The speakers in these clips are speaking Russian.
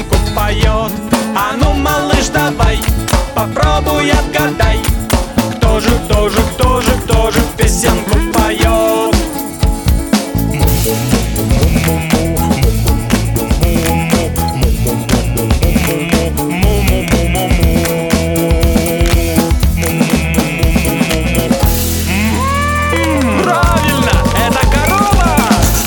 песенку поет. А ну, малыш, давай, попробуй отгадай, кто же песенку поет. Правильно, это корова!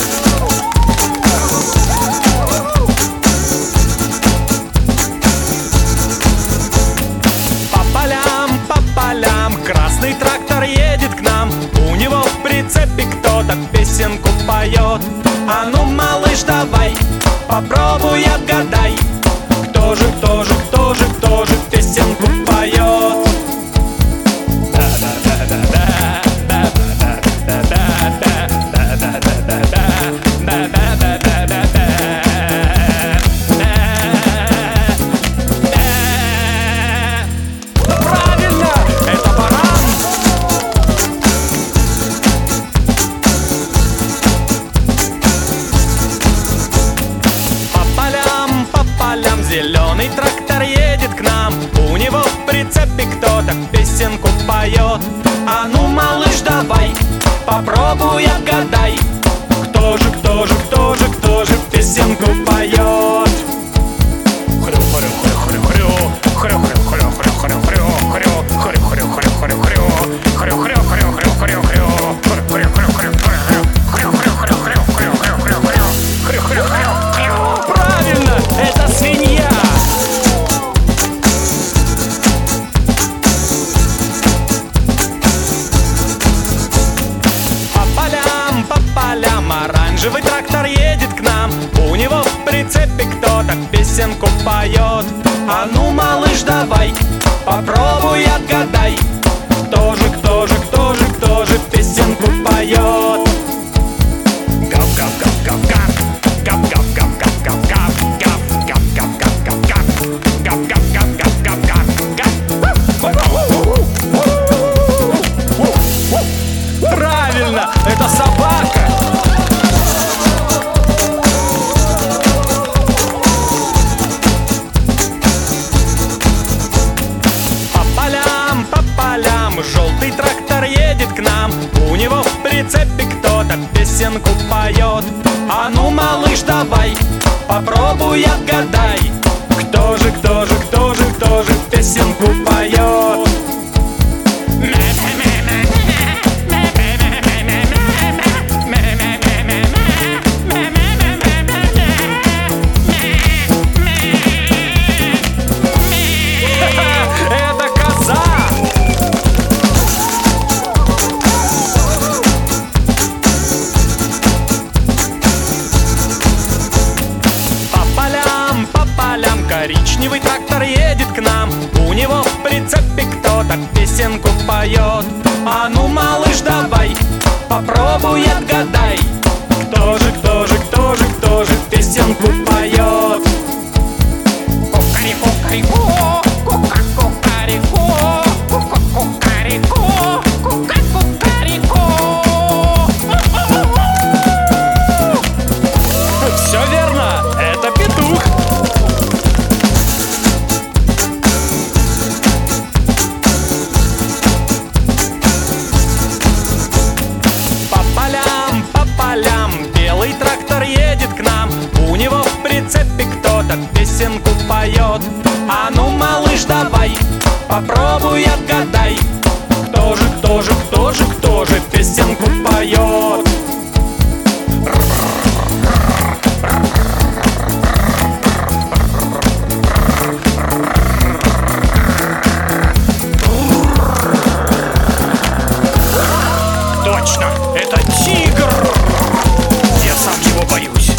По полям красный трактор едет к нам. У него в прицепе кто-то песенку поет. А ну, малыш, давай, попробуй отгадай, кто же песенку поет. Правильно, это баран. По полям зеленый трактор едет к нам. У него в прицепе кто-то песенку поет. А ну, малыш, давай, попробуй отгадай, кто же песенку поет. Правильно, это свинья. По полям оранжевый трактор едет к нам. У него в прицепе кто-то песенку поет. А ну, малыш, давай, попробуй отгадай, кто же песенку поет. Правильно, это собака. По полям желтый трактор едет к нам. У него в прицепе кто-то песенку поет. А ну, малыш, давай, попробуй отгадай, кто же песенку поет. Это коза. По полям коричневый трактор едет к нам. У него в прицепе кто-то песенку поет. А ну, малыш, давай, попробуй отгадай, кто же песенку поет. Кукареку, кукареку, кукареку, кукареку. Все верно, это петух. По полям белый трактор едет к нам. У него в прицепе кто-то песенку поет. А ну, малыш, давай, попробуй отгадай, кто же песенку поет. Точно, это тигр. Я сам его боюсь.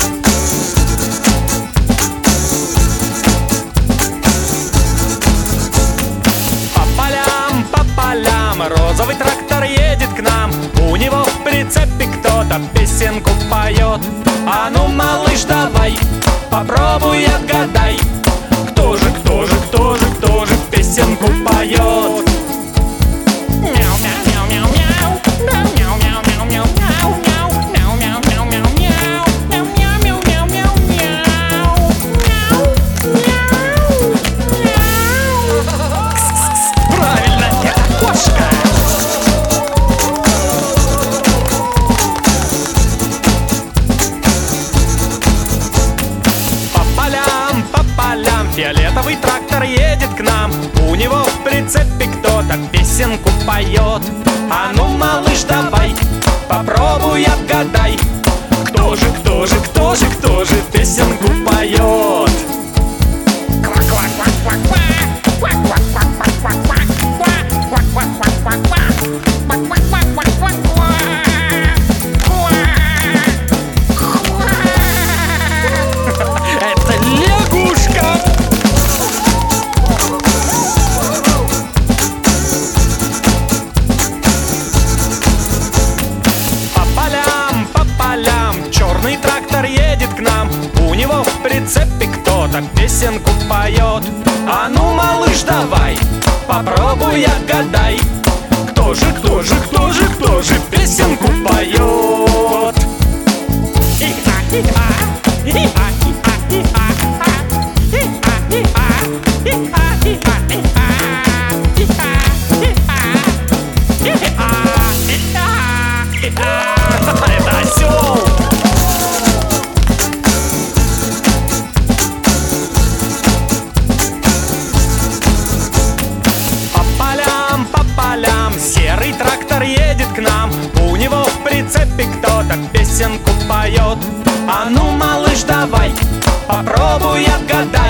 По полям розовый трактор едет к нам. У него в прицепе кто-то песенку поет. А ну, малыш, давай, попробуй отгадай, кто же песенку поет. Фиолетовый трактор едет к нам, у него в прицепе кто-то песенку поет. А ну, малыш, давай, попробуй отгадай, кто же песенку поет? Это лягушка! По полям черный трактор едет к нам, у него в прицепе кто-то песенку поет. А ну, малыш, давай, попробуй отгадай, кто же песенку поет? Это осел! По полям серый трактор едет к нам, у него в прицепе кто-то песенку поет. А ну, малыш, давай, попробуй отгадай,